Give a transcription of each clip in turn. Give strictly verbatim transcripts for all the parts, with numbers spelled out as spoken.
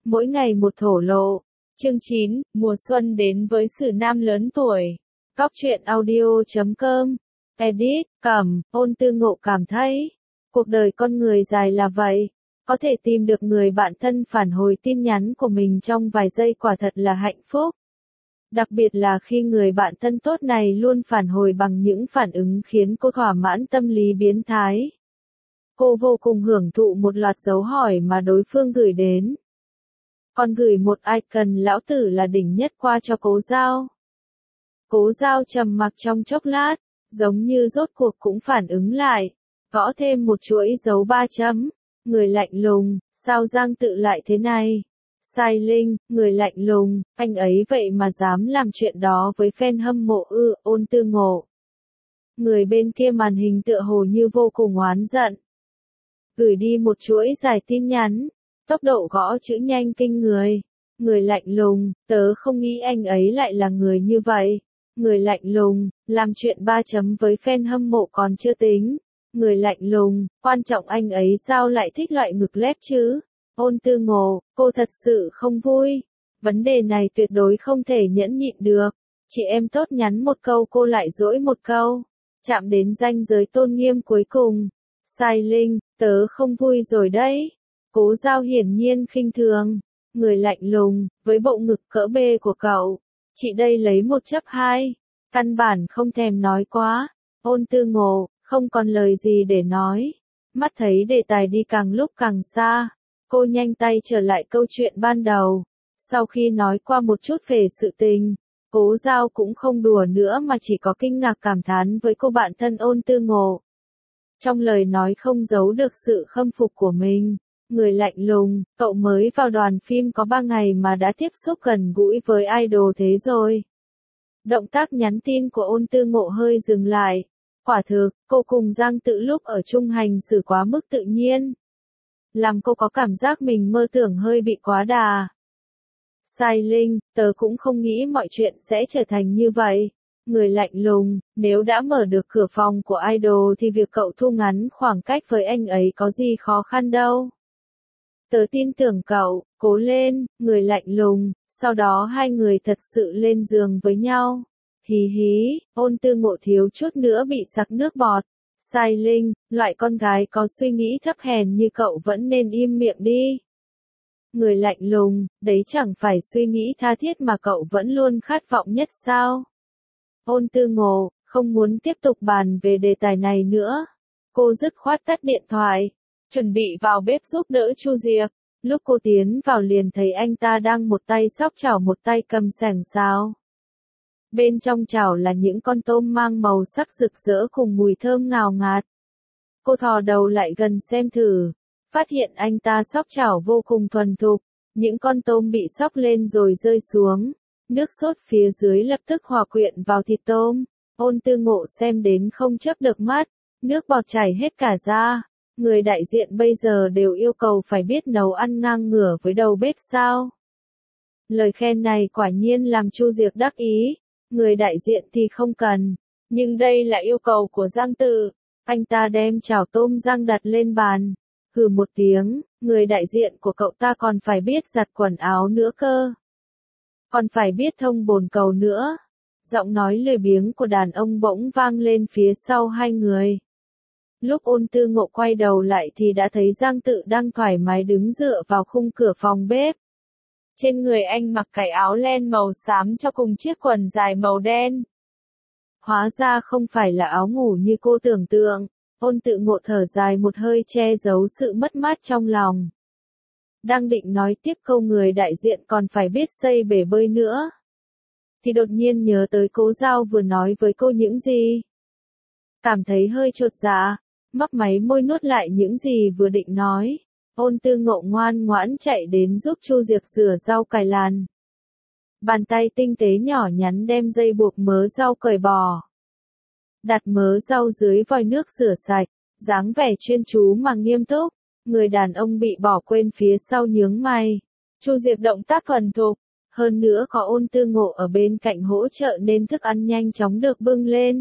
Mỗi ngày một thổ lộ. Chương chín, mùa xuân đến với sử nam lớn tuổi. Góc truyện audio chấm com. Edit, Cẩm, Ôn Tư Ngộ cảm thấy, cuộc đời con người dài là vậy. Có thể tìm được người bạn thân phản hồi tin nhắn của mình trong vài giây quả thật là hạnh phúc. Đặc biệt là khi người bạn thân tốt này luôn phản hồi bằng những phản ứng khiến cô thỏa mãn tâm lý biến thái. Cô vô cùng hưởng thụ một loạt dấu hỏi mà đối phương gửi đến. Còn gửi một icon lão tử là đỉnh nhất qua cho Cố Giao. Cố Giao trầm mặc trong chốc lát, giống như rốt cuộc cũng phản ứng lại, gõ thêm một chuỗi dấu ba chấm, người lạnh lùng, sao Giang Tự lại thế này? Sai Linh, người lạnh lùng, anh ấy vậy mà dám làm chuyện đó với fan hâm mộ ư, Ôn Tư Ngộ. Người bên kia màn hình tựa hồ như vô cùng oán giận. Gửi đi một chuỗi dài tin nhắn, tốc độ gõ chữ nhanh kinh người. Người lạnh lùng, tớ không nghĩ anh ấy lại là người như vậy. Người lạnh lùng, làm chuyện ba chấm với fan hâm mộ còn chưa tính. Người lạnh lùng, quan trọng anh ấy sao lại thích loại ngực lép chứ? Ôn Tư Ngộ, cô thật sự không vui. Vấn đề này tuyệt đối không thể nhẫn nhịn được. Chị em tốt nhắn một câu cô lại dỗi một câu. Chạm đến ranh giới tôn nghiêm cuối cùng. Sai Linh, tớ không vui rồi đấy. Cố Giao hiển nhiên khinh thường. Người lạnh lùng, với bộ ngực cỡ B của cậu. Chị đây lấy một chấp hai. Căn bản không thèm nói quá. Ôn Tư Ngộ, không còn lời gì để nói. Mắt thấy đề tài đi càng lúc càng xa. Cô nhanh tay trở lại câu chuyện ban đầu. Sau khi nói qua một chút về sự tình, Cố Giao cũng không đùa nữa mà chỉ có kinh ngạc cảm thán với cô bạn thân Ôn Tư Ngộ. Trong lời nói không giấu được sự khâm phục của mình. Người lạnh lùng, cậu mới vào đoàn phim có ba ngày mà đã tiếp xúc gần gũi với idol thế rồi. Động tác nhắn tin của Ôn Tư Ngộ hơi dừng lại. Quả thực, cô cùng Giang Tự lúc ở chung hành xử quá mức tự nhiên. Làm cô có cảm giác mình mơ tưởng hơi bị quá đà. Sai Linh, tớ cũng không nghĩ mọi chuyện sẽ trở thành như vậy. Người lạnh lùng, nếu đã mở được cửa phòng của idol thì việc cậu thu ngắn khoảng cách với anh ấy có gì khó khăn đâu. Tớ tin tưởng cậu, cố lên, người lạnh lùng, sau đó hai người thật sự lên giường với nhau. Hí hí, Ôn Tư Ngộ thiếu chút nữa bị sặc nước bọt. Sai Linh, loại con gái có suy nghĩ thấp hèn như cậu vẫn nên im miệng đi. Người lạnh lùng, đấy chẳng phải suy nghĩ tha thiết mà cậu vẫn luôn khát vọng nhất sao? Ôn Tư Ngộ, không muốn tiếp tục bàn về đề tài này nữa. Cô dứt khoát tắt điện thoại, chuẩn bị vào bếp giúp đỡ Chu Diệc. Lúc cô tiến vào liền thấy anh ta đang một tay xóc chảo một tay cầm sẻng xào. Bên trong chảo là những con tôm mang màu sắc rực rỡ cùng mùi thơm ngào ngạt. Cô thò đầu lại gần xem thử, phát hiện anh ta xóc chảo vô cùng thuần thục, những con tôm bị xóc lên rồi rơi xuống, nước sốt phía dưới lập tức hòa quyện vào thịt tôm. Ôn Tư Ngộ xem đến không chớp được mắt, nước bọt chảy hết cả ra. Người đại diện bây giờ đều yêu cầu phải biết nấu ăn ngang ngửa với đầu bếp sao? Lời khen này quả nhiên làm Chu Diệc đắc ý. Người đại diện thì không cần, nhưng đây là yêu cầu của Giang Tự. Anh ta đem chảo tôm rang đặt lên bàn, hừ một tiếng, người đại diện của cậu ta còn phải biết giặt quần áo nữa cơ. Còn phải biết thông bồn cầu nữa. Giọng nói lười biếng của đàn ông bỗng vang lên phía sau hai người. Lúc Ôn Tư Ngộ quay đầu lại thì đã thấy Giang Tự đang thoải mái đứng dựa vào khung cửa phòng bếp. Trên người anh mặc cái áo len màu xám cho cùng chiếc quần dài màu đen. Hóa ra không phải là áo ngủ như cô tưởng tượng. Ôn Tư Ngộ thở dài một hơi che giấu sự mất mát trong lòng. Đang định nói tiếp câu người đại diện còn phải biết xây bể bơi nữa. Thì đột nhiên nhớ tới Cố Giao vừa nói với cô những gì. Cảm thấy hơi chột dạ, mấp máy môi nuốt lại những gì vừa định nói. Ôn Tư Ngộ ngoan ngoãn chạy đến giúp Chu Diệc rửa rau cải làn. Bàn tay tinh tế nhỏ nhắn đem dây buộc mớ rau cởi bỏ. Đặt mớ rau dưới vòi nước rửa sạch, dáng vẻ chuyên chú mà nghiêm túc. Người đàn ông bị bỏ quên phía sau nhướng mày. Chu Diệc động tác thuần thục, hơn nữa có Ôn Tư Ngộ ở bên cạnh hỗ trợ nên thức ăn nhanh chóng được bưng lên.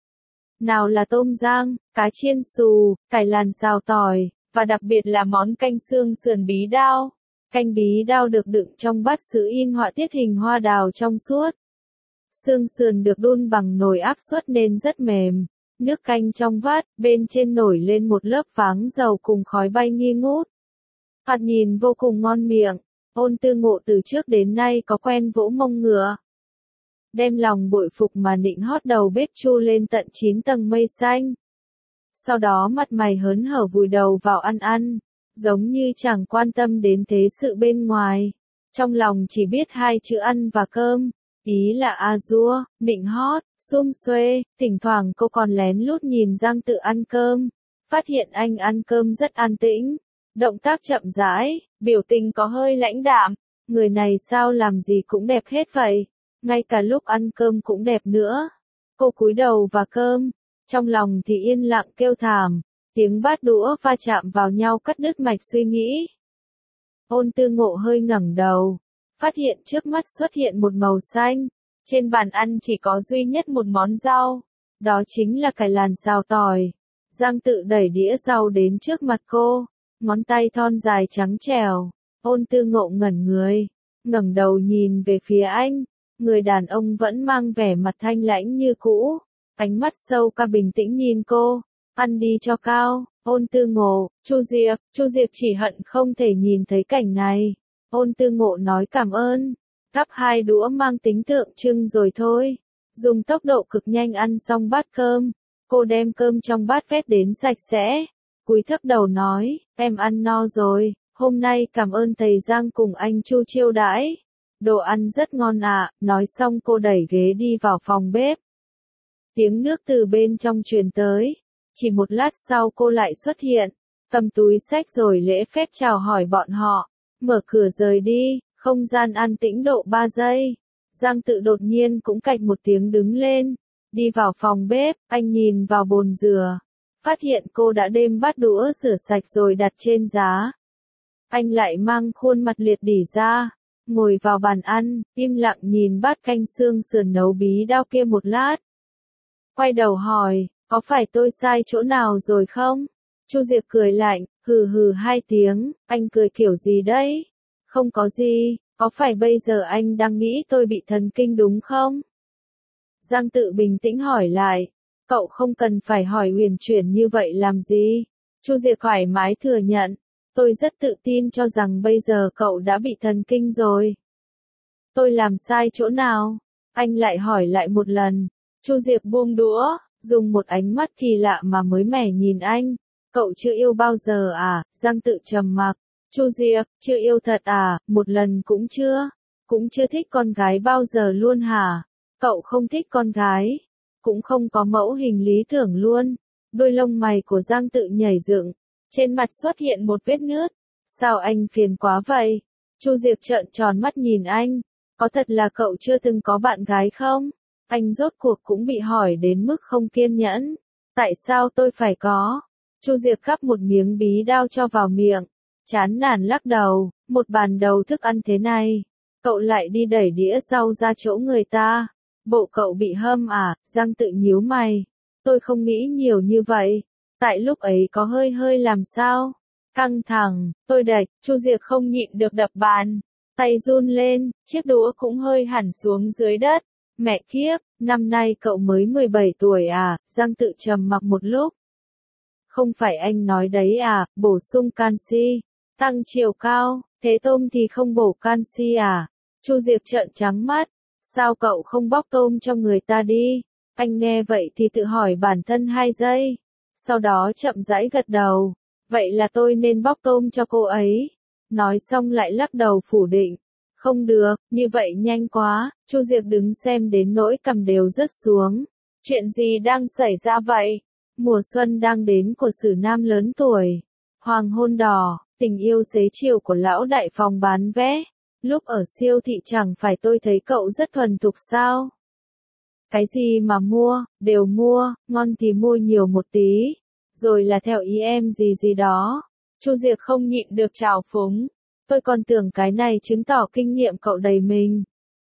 Nào là tôm rang, cá chiên xù, cải làn xào tỏi, và đặc biệt là món canh xương sườn bí đao. Canh bí đao được đựng trong bát sứ in họa tiết hình hoa đào trong suốt. Xương sườn được đun bằng nồi áp suất nên rất mềm. Nước canh trong vát, bên trên nổi lên một lớp váng dầu cùng khói bay nghi ngút. Thoạt nhìn vô cùng ngon miệng. Ôn Tư Ngộ từ trước đến nay có quen vỗ mông ngựa. Đem lòng bội phục mà nịnh hót đầu bếp chu lên tận chín tầng mây xanh. Sau đó mặt mày hớn hở vùi đầu vào ăn ăn, giống như chẳng quan tâm đến thế sự bên ngoài. Trong lòng chỉ biết hai chữ ăn và cơm, ý là a dua, nịnh hót, xum xuê, thỉnh thoảng cô còn lén lút nhìn Giang Tự ăn cơm, phát hiện anh ăn cơm rất an tĩnh, động tác chậm rãi, biểu tình có hơi lãnh đạm, người này sao làm gì cũng đẹp hết vậy, ngay cả lúc ăn cơm cũng đẹp nữa. Cô cúi đầu vào cơm, trong lòng thì yên lặng kêu thảm, tiếng bát đũa va chạm vào nhau cắt đứt mạch suy nghĩ. Ôn Tư Ngộ hơi ngẩng đầu, phát hiện trước mắt xuất hiện một màu xanh, trên bàn ăn chỉ có duy nhất một món rau, đó chính là cải làn xào tỏi. Giang Tự đẩy đĩa rau đến trước mặt cô, ngón tay thon dài trắng trẻo. Ôn Tư Ngộ ngẩn người, ngẩng đầu nhìn về phía anh, người đàn ông vẫn mang vẻ mặt thanh lãnh như cũ, ánh mắt sâu ca bình tĩnh nhìn cô, ăn đi cho cao. Ôn Tư Ngộ, Chu Diệc, Chu Diệc chỉ hận không thể nhìn thấy cảnh này. Ôn Tư Ngộ nói cảm ơn, gắp hai đũa mang tính tượng trưng rồi thôi, dùng tốc độ cực nhanh ăn xong bát cơm, cô đem cơm trong bát vét đến sạch sẽ, cúi thấp đầu nói, em ăn no rồi, hôm nay cảm ơn thầy Giang cùng anh Chu chiêu đãi, đồ ăn rất ngon ạ. Nói xong cô đẩy ghế đi vào phòng bếp. Tiếng nước từ bên trong truyền tới, chỉ một lát sau cô lại xuất hiện, cầm túi xách rồi lễ phép chào hỏi bọn họ, mở cửa rời đi. Không gian an tĩnh độ ba giây, Giang Tự đột nhiên cũng cạch một tiếng đứng lên, đi vào phòng bếp, anh nhìn vào bồn rửa, phát hiện cô đã đem bát đũa rửa sạch rồi đặt trên giá. Anh lại mang khuôn mặt liệt đỉ ra, ngồi vào bàn ăn, im lặng nhìn bát canh xương sườn nấu bí đao kia một lát. Quay đầu hỏi, có phải tôi sai chỗ nào rồi không? Chu Diệc cười lạnh, hừ hừ hai tiếng, anh cười kiểu gì đấy? Không có gì, có phải bây giờ anh đang nghĩ tôi bị thần kinh đúng không? Giang Tự bình tĩnh hỏi lại, cậu không cần phải hỏi huyền chuyển như vậy làm gì? Chu Diệc thoải mái thừa nhận, tôi rất tự tin cho rằng bây giờ cậu đã bị thần kinh rồi. Tôi làm sai chỗ nào? Anh lại hỏi lại một lần. Chu Diệc buông đũa, dùng một ánh mắt kỳ lạ mà mới mẻ nhìn anh. Cậu chưa yêu bao giờ à? Giang Tự trầm mặc. Chu Diệc, chưa yêu thật à? Một lần cũng chưa? Cũng chưa thích con gái bao giờ luôn hả? Cậu không thích con gái? Cũng không có mẫu hình lý tưởng luôn? Đôi lông mày của Giang Tự nhảy dựng, trên mặt xuất hiện một vết nứt. Sao anh phiền quá vậy? Chu Diệc trợn tròn mắt nhìn anh. Có thật là cậu chưa từng có bạn gái không? Anh rốt cuộc cũng bị hỏi đến mức không kiên nhẫn. Tại sao tôi phải có? Chu Diệc gắp một miếng bí đao cho vào miệng, chán nản lắc đầu, một bàn đầu thức ăn thế này, cậu lại đi đẩy đĩa rau ra chỗ người ta. Bộ cậu bị hâm à? Giang Tự nhíu mày. Tôi không nghĩ nhiều như vậy. Tại lúc ấy có hơi hơi làm sao? Căng thẳng, tôi đẩy, Chu Diệc không nhịn được đập bàn. Tay run lên, chiếc đũa cũng hơi hẳn xuống dưới đất. Mẹ kiếp, năm nay cậu mới mười bảy tuổi à? Giang Tự trầm mặc một lúc. Không phải anh nói đấy à, bổ sung canxi, tăng chiều cao, thế tôm thì không bổ canxi à? Chu Diệc trợn trắng mắt. Sao cậu không bóc tôm cho người ta đi? Anh nghe vậy thì tự hỏi bản thân hai giây. Sau đó chậm rãi gật đầu. Vậy là tôi nên bóc tôm cho cô ấy. Nói xong lại lắc đầu phủ định. Không được, như vậy nhanh quá. Chu Diệc đứng xem đến nỗi cằm đều rớt xuống. Chuyện gì đang xảy ra vậy? Mùa xuân đang đến của Sử Nam lớn tuổi. Hoàng hôn đỏ, tình yêu xế chiều của lão đại phòng bán vé. Lúc ở siêu thị chẳng phải tôi thấy cậu rất thuần thục sao? Cái gì mà mua, đều mua, ngon thì mua nhiều một tí, rồi là theo ý em gì gì đó. Chu Diệc không nhịn được trào phúng. Tôi còn tưởng cái này chứng tỏ kinh nghiệm cậu đầy mình.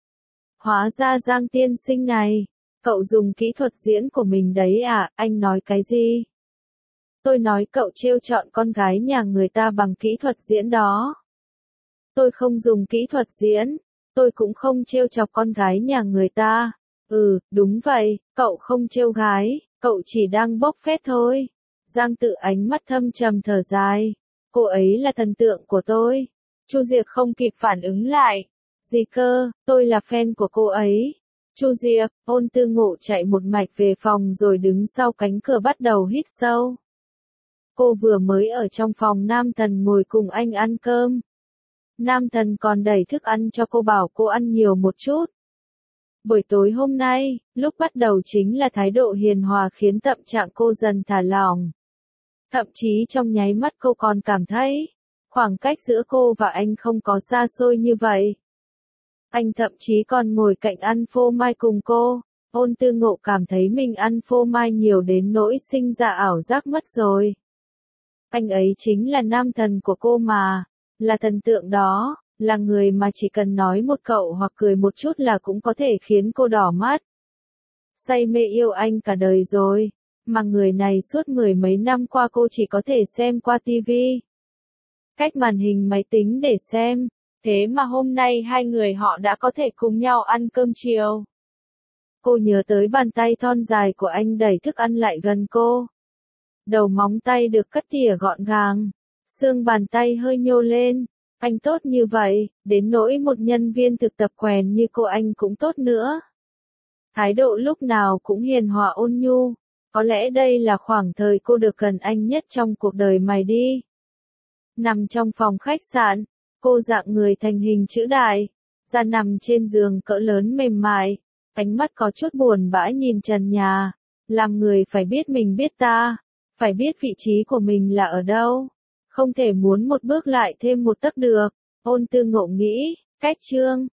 Hóa ra Giang tiên sinh này, cậu dùng kỹ thuật diễn của mình đấy à? Anh nói cái gì? Tôi nói cậu trêu chọn con gái nhà người ta bằng kỹ thuật diễn đó. Tôi không dùng kỹ thuật diễn, tôi cũng không trêu chọc con gái nhà người ta. Ừ, đúng vậy, cậu không trêu gái, cậu chỉ đang bốc phét thôi. Giang Tự ánh mắt thâm trầm thở dài. Cô ấy là thần tượng của tôi. Chu Diệc không kịp phản ứng lại. Gì cơ, tôi là fan của cô ấy. Chu Diệc, Ôn Tư Ngộ chạy một mạch về phòng rồi đứng sau cánh cửa bắt đầu hít sâu. Cô vừa mới ở trong phòng Nam Thần ngồi cùng anh ăn cơm. Nam Thần còn đẩy thức ăn cho cô bảo cô ăn nhiều một chút. Buổi tối hôm nay, lúc bắt đầu chính là thái độ hiền hòa khiến tâm trạng cô dần thả lỏng. Thậm chí trong nháy mắt cô còn cảm thấy, khoảng cách giữa cô và anh không có xa xôi như vậy. Anh thậm chí còn ngồi cạnh ăn phô mai cùng cô. Ôn Tư Ngộ cảm thấy mình ăn phô mai nhiều đến nỗi sinh ra ảo giác mất rồi. Anh ấy chính là nam thần của cô mà, là thần tượng đó, là người mà chỉ cần nói một câu hoặc cười một chút là cũng có thể khiến cô đỏ mắt. Say mê yêu anh cả đời rồi, mà người này suốt mười mấy năm qua cô chỉ có thể xem qua tivi, cách màn hình máy tính để xem. Thế mà hôm nay hai người họ đã có thể cùng nhau ăn cơm chiều. Cô nhớ tới bàn tay thon dài của anh đẩy thức ăn lại gần cô. Đầu móng tay được cắt tỉa gọn gàng, xương bàn tay hơi nhô lên. Anh tốt như vậy, đến nỗi một nhân viên thực tập quèn như cô anh cũng tốt nữa. Thái độ lúc nào cũng hiền hòa ôn nhu. Có lẽ đây là khoảng thời cô được gần anh nhất trong cuộc đời mày đi. Nằm trong phòng khách sạn, cô dạng người thành hình chữ đại, ra nằm trên giường cỡ lớn mềm mại, ánh mắt có chút buồn bã nhìn trần nhà. Làm người phải biết mình biết ta, phải biết vị trí của mình là ở đâu. Không thể muốn một bước lại thêm một tấc được. Ôn Tư Ngộ nghĩ, cách chương.